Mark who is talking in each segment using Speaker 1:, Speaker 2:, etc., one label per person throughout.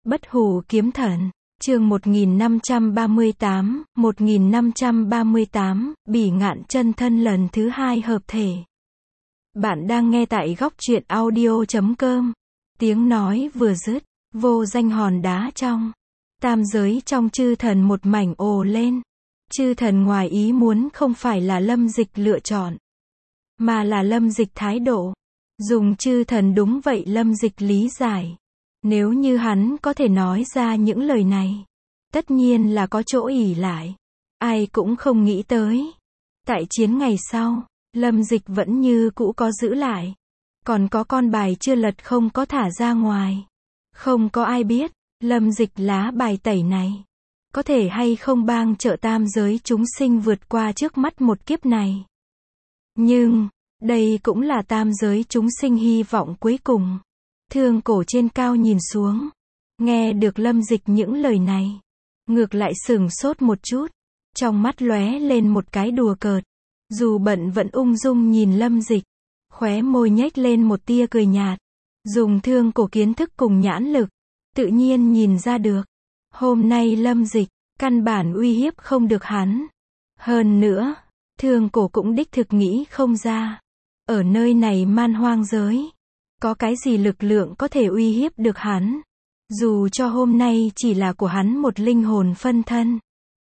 Speaker 1: Bất hủ kiếm thần, chương 1538, Bỉ Ngạn chân thân lần thứ 2 hợp thể. Bạn đang nghe tại góc truyện audio.com. Tiếng nói vừa dứt, vô danh hòn đá trong tam giới trong chư thần một mảnh ồ lên. Chư thần ngoài ý muốn không phải là Lâm Dịch lựa chọn, mà là Lâm Dịch thái độ. Dùng chư thần đúng vậy Lâm Dịch lý giải. Nếu như hắn có thể nói ra những lời này, tất nhiên là có chỗ ỷ lại. Ai cũng không nghĩ tới. Tại chiến ngày sau, Lâm Dịch vẫn như cũ có giữ lại. Còn có con bài chưa lật không có thả ra ngoài. Không có ai biết, Lâm Dịch lá bài tẩy này có thể hay không bang trợ tam giới chúng sinh vượt qua trước mắt một kiếp này. Nhưng, đây cũng là tam giới chúng sinh hy vọng cuối cùng. Thương cổ trên cao nhìn xuống, nghe được Lâm Dịch những lời này, ngược lại sửng sốt một chút, trong mắt lóe lên một cái đùa cợt. Dù bận vẫn ung dung nhìn Lâm Dịch, khóe môi nhếch lên một tia cười nhạt. Dùng thương cổ kiến thức cùng nhãn lực, tự nhiên nhìn ra được. Hôm nay Lâm Dịch, căn bản uy hiếp không được hắn. Hơn nữa, thương cổ cũng đích thực nghĩ không ra. Ở nơi này man hoang giới, có cái gì lực lượng có thể uy hiếp được hắn. Dù cho hôm nay chỉ là của hắn một linh hồn phân thân.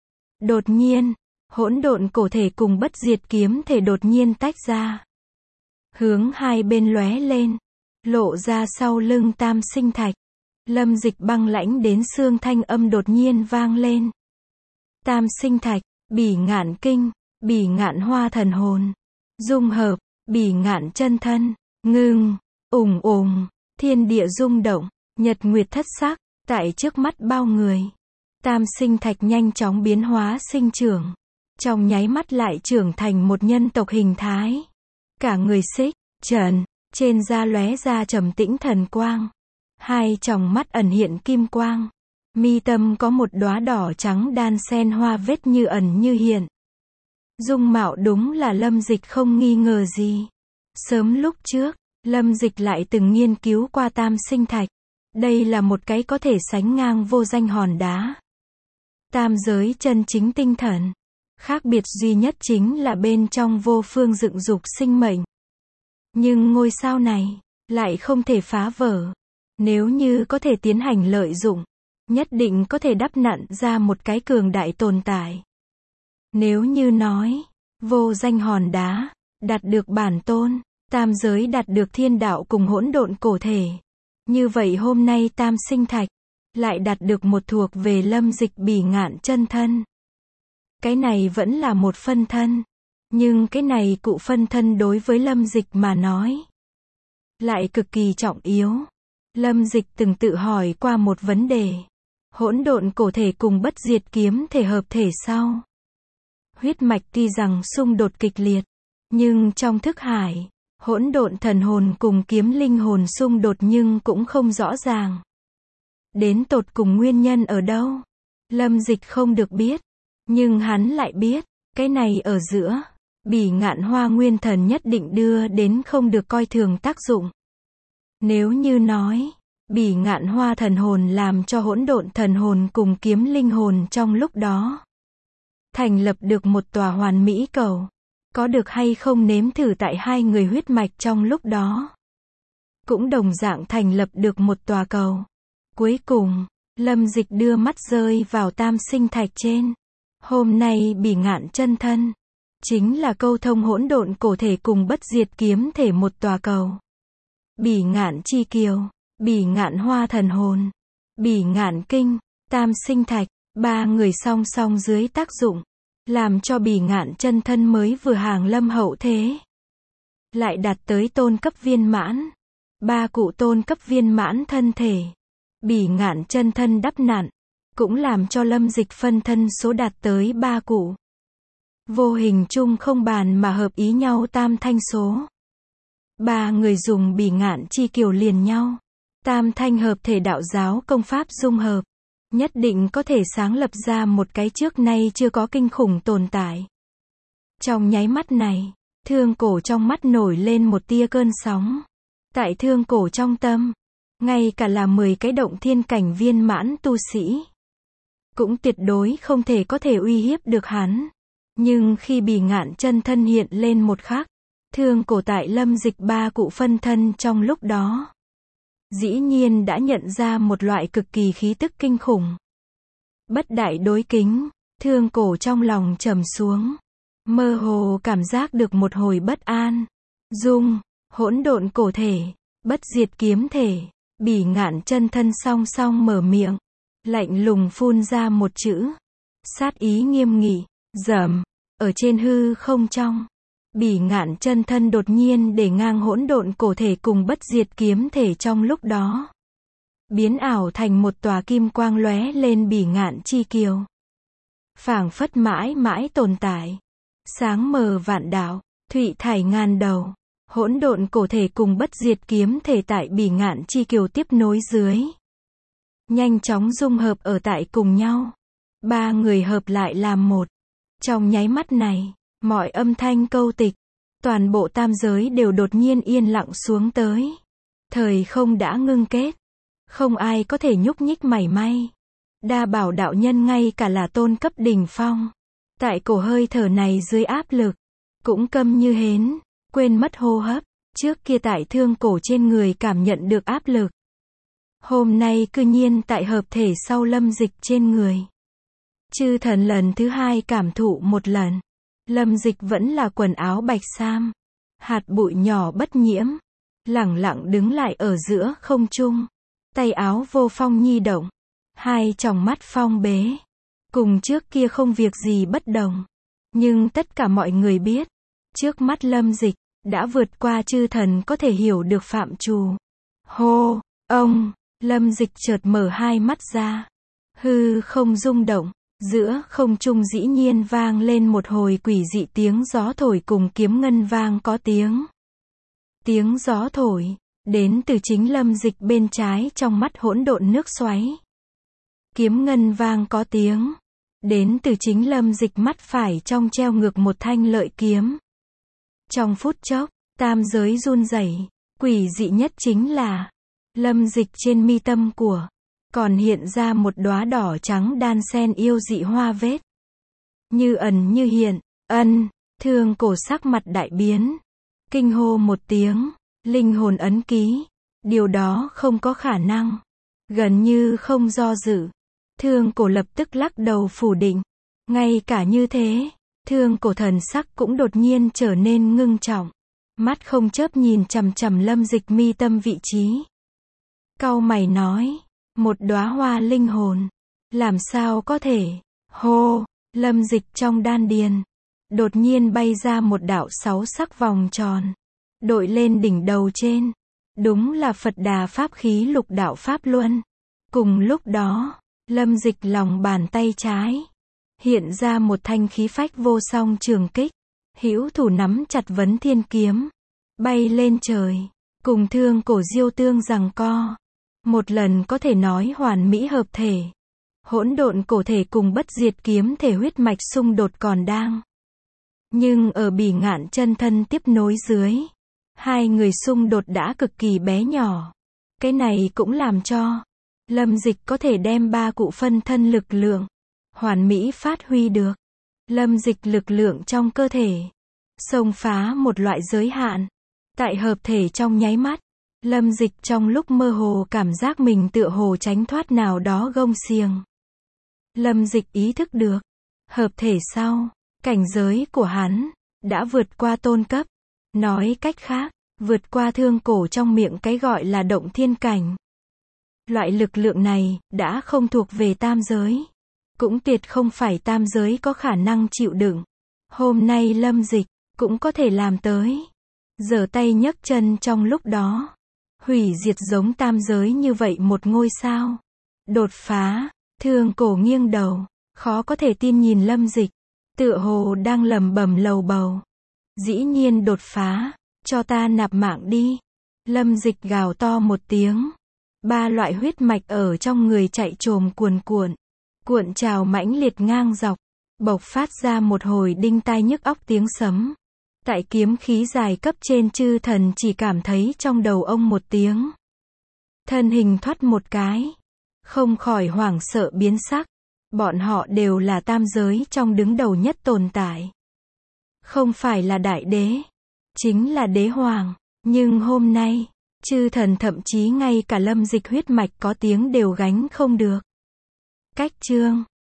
Speaker 1: Đột nhiên, hỗn độn cổ thể cùng bất diệt kiếm thể đột nhiên tách ra. Hướng hai bên lóe lên, lộ ra sau lưng tam sinh thạch. Lâm Dịch băng lãnh đến xương thanh âm đột nhiên vang lên. Tam sinh thạch, Bỉ Ngạn kinh, Bỉ Ngạn hoa thần hồn. Dung hợp, Bỉ Ngạn chân thân, ngưng, ùng ùng, thiên địa rung động, nhật nguyệt thất sắc, tại trước mắt bao người. Tam sinh thạch nhanh chóng biến hóa sinh trưởng. Trong nháy mắt lại trưởng thành một nhân tộc hình thái. Cả người xích, trần, trên da lóe ra trầm tĩnh thần quang. Hai tròng mắt ẩn hiện kim quang. Mi tâm có một đóa đỏ trắng đan xen hoa vết như ẩn như hiện. Dung mạo đúng là Lâm Dịch không nghi ngờ gì. Sớm lúc trước, Lâm Dịch lại từng nghiên cứu qua tam sinh thạch. Đây là một cái có thể sánh ngang vô danh hòn đá. Tam giới chân chính tinh thần. Khác biệt duy nhất chính là bên trong vô phương dựng dục sinh mệnh. Nhưng ngôi sao này, lại không thể phá vỡ. Nếu như có thể tiến hành lợi dụng, nhất định có thể đắp nặn ra một cái cường đại tồn tại. Nếu như nói, vô danh hòn đá, đạt được bản tôn, tam giới đạt được thiên đạo cùng hỗn độn cổ thể. Như vậy hôm nay tam sinh thạch, lại đạt được một thuộc về Lâm Dịch Bỉ Ngạn chân thân. Cái này vẫn là một phân thân. Nhưng cái này cụ phân thân đối với Lâm Dịch mà nói, lại cực kỳ trọng yếu. Lâm Dịch từng tự hỏi qua một vấn đề. Hỗn độn cổ thể cùng bất diệt kiếm thể hợp thể sau. Huyết mạch tuy rằng xung đột kịch liệt, nhưng trong thức hải, hỗn độn thần hồn cùng kiếm linh hồn xung đột nhưng cũng không rõ ràng. Đến tột cùng nguyên nhân ở đâu? Lâm Dịch không được biết. Nhưng hắn lại biết, cái này ở giữa, Bỉ Ngạn hoa nguyên thần nhất định đưa đến không được coi thường tác dụng. Nếu như nói, Bỉ Ngạn hoa thần hồn làm cho hỗn độn thần hồn cùng kiếm linh hồn trong lúc đó thành lập được một tòa hoàn mỹ cầu. Có được hay không nếm thử tại hai người huyết mạch trong lúc đó. Cũng đồng dạng thành lập được một tòa cầu. Cuối cùng, Lâm Dịch đưa mắt rơi vào tam sinh thạch trên. Hôm nay Bỉ Ngạn chân thân, chính là câu thông hỗn độn cổ thể cùng bất diệt kiếm thể một tòa cầu. Bỉ Ngạn chi kiều, Bỉ Ngạn hoa thần hồn, Bỉ Ngạn kinh, tam sinh thạch, ba người song song dưới tác dụng, làm cho Bỉ Ngạn chân thân mới vừa hàng lâm hậu thế, lại đạt tới tôn cấp viên mãn. Ba cụ tôn cấp viên mãn thân thể, Bỉ Ngạn chân thân đắp nặn, cũng làm cho Lâm Dịch phân thân số đạt tới 3 cụ. Vô hình chung không bàn mà hợp ý nhau tam thanh số. Ba người dùng Bỉ Ngạn chi kiều liền nhau. Tam thanh hợp thể đạo giáo công pháp dung hợp. Nhất định có thể sáng lập ra một cái trước nay chưa có kinh khủng tồn tại. Trong nháy mắt này, thương cổ trong mắt nổi lên một tia cơn sóng. Tại thương cổ trong tâm, ngay cả là 10 cái động thiên cảnh viên mãn tu sĩ, cũng tuyệt đối không thể có thể uy hiếp được hắn. Nhưng khi Bỉ Ngạn chân thân hiện lên một khắc, Thương Cổ tại Lâm Dịch ba cụ phân thân trong lúc đó, dĩ nhiên đã nhận ra một loại cực kỳ khí tức kinh khủng. Bất đại đối kính, Thương Cổ trong lòng trầm xuống, mơ hồ cảm giác được một hồi bất an. Dung, hỗn độn cổ thể, bất diệt kiếm thể, Bỉ Ngạn chân thân song song mở miệng, lạnh lùng phun ra một chữ, sát ý nghiêm nghị. Rầm, ở trên hư không trong, Bỉ Ngạn chân thân đột nhiên để ngang hỗn độn cổ thể cùng bất diệt kiếm thể trong lúc đó, biến ảo thành một tòa kim quang lóe lên Bỉ Ngạn chi kiều, phảng phất mãi mãi tồn tại, sáng mờ vạn đạo, thụy thải ngàn đầu. Hỗn độn cổ thể cùng bất diệt kiếm thể tại Bỉ Ngạn chi kiều tiếp nối dưới, nhanh chóng dung hợp ở tại cùng nhau. Ba người hợp lại làm một. Trong nháy mắt này, mọi âm thanh câu tịch, toàn bộ tam giới đều đột nhiên yên lặng xuống tới. Thời không đã ngưng kết, không ai có thể nhúc nhích mảy may. Đa Bảo đạo nhân ngay cả là tôn cấp đỉnh phong, tại cổ hơi thở này dưới áp lực, cũng câm như hến, quên mất hô hấp. Trước kia tại Thương Cổ trên người cảm nhận được áp lực, hôm nay cư nhiên tại hợp thể sau Lâm Dịch trên người. Chư thần lần thứ hai cảm thụ một lần. Lâm Dịch vẫn là quần áo bạch sam, hạt bụi nhỏ bất nhiễm, lẳng lặng đứng lại ở giữa không trung, tay áo vô phong nhi động, hai tròng mắt phong bế, cùng trước kia không việc gì bất đồng. Nhưng tất cả mọi người biết, trước mắt Lâm Dịch đã vượt qua chư thần có thể hiểu được phạm trù. Hô, ông, Lâm Dịch chợt mở hai mắt ra, hư không rung động. Giữa không trung dĩ nhiên vang lên một hồi quỷ dị tiếng gió thổi cùng kiếm ngân vang có tiếng. Tiếng gió thổi, đến từ chính Lâm Dịch bên trái trong mắt hỗn độn nước xoáy. Kiếm ngân vang có tiếng, đến từ chính Lâm Dịch mắt phải trong treo ngược một thanh lợi kiếm. Trong phút chốc, tam giới run rẩy, quỷ dị nhất chính là, Lâm Dịch trên mi tâm của còn hiện ra một đóa đỏ trắng đan sen yêu dị hoa vết. Như ẩn như hiện, Thương Cổ sắc mặt đại biến. Kinh hô một tiếng, linh hồn ấn ký. Điều đó không có khả năng. Gần như không do dự. Thương Cổ lập tức lắc đầu phủ định. Ngay cả như thế, Thương Cổ thần sắc cũng đột nhiên trở nên ngưng trọng. Mắt không chớp nhìn chằm chằm Lâm Dịch mi tâm vị trí. Cau mày nói. Một đóa hoa linh hồn. Làm sao có thể? Hô, Lâm Dịch trong đan điền. Đột nhiên bay ra một đạo 6 sắc vòng tròn. Đội lên đỉnh đầu trên. Đúng là Phật Đà pháp khí lục đạo Pháp Luân. Cùng lúc đó, Lâm Dịch lòng bàn tay trái. Hiện ra một thanh khí phách vô song trường kích. Hữu thủ nắm chặt vấn thiên kiếm. Bay lên trời. Cùng Thương Cổ diêu tương giằng co. Một lần có thể nói hoàn mỹ hợp thể. Hỗn độn cổ thể cùng bất diệt kiếm thể huyết mạch xung đột còn đang. Nhưng ở Bỉ Ngạn chân thân tiếp nối dưới, hai người xung đột đã cực kỳ bé nhỏ. Cái này cũng làm cho Lâm Dịch có thể đem ba cụ phân thân lực lượng hoàn mỹ phát huy được. Lâm Dịch lực lượng trong cơ thể xông phá một loại giới hạn. Tại hợp thể trong nháy mắt, Lâm Dịch trong lúc mơ hồ cảm giác mình tựa hồ tránh thoát nào đó gông xiềng. Lâm Dịch ý thức được, hợp thể sau, cảnh giới của hắn đã vượt qua tôn cấp. Nói cách khác, vượt qua Thương Cổ trong miệng cái gọi là động thiên cảnh. Loại lực lượng này đã không thuộc về tam giới, cũng tuyệt không phải tam giới có khả năng chịu đựng. Hôm nay Lâm Dịch cũng có thể làm tới. Giở tay nhấc chân trong lúc đó, hủy diệt giống tam giới như vậy một ngôi sao. Đột phá, Thương Cổ nghiêng đầu, khó có thể tin nhìn Lâm Dịch, tựa hồ đang lẩm bẩm lầu bầu. Dĩ nhiên đột phá, cho ta nạp mạng đi. Lâm Dịch gào to một tiếng. Ba loại huyết mạch ở trong người chạy trồm cuồn cuộn. Cuộn trào mãnh liệt ngang dọc, bộc phát ra một hồi đinh tai nhức óc tiếng sấm. Tại kiếm khí dài cấp trên chư thần chỉ cảm thấy trong đầu ông một tiếng thân hình thoắt một cái, không khỏi hoảng sợ biến sắc. Bọn họ đều là tam giới trong đứng đầu nhất tồn tại. Không phải là đại đế, chính là đế hoàng. Nhưng hôm nay, chư thần thậm chí ngay cả Lâm Dịch huyết mạch có tiếng đều gánh không được. Cách chương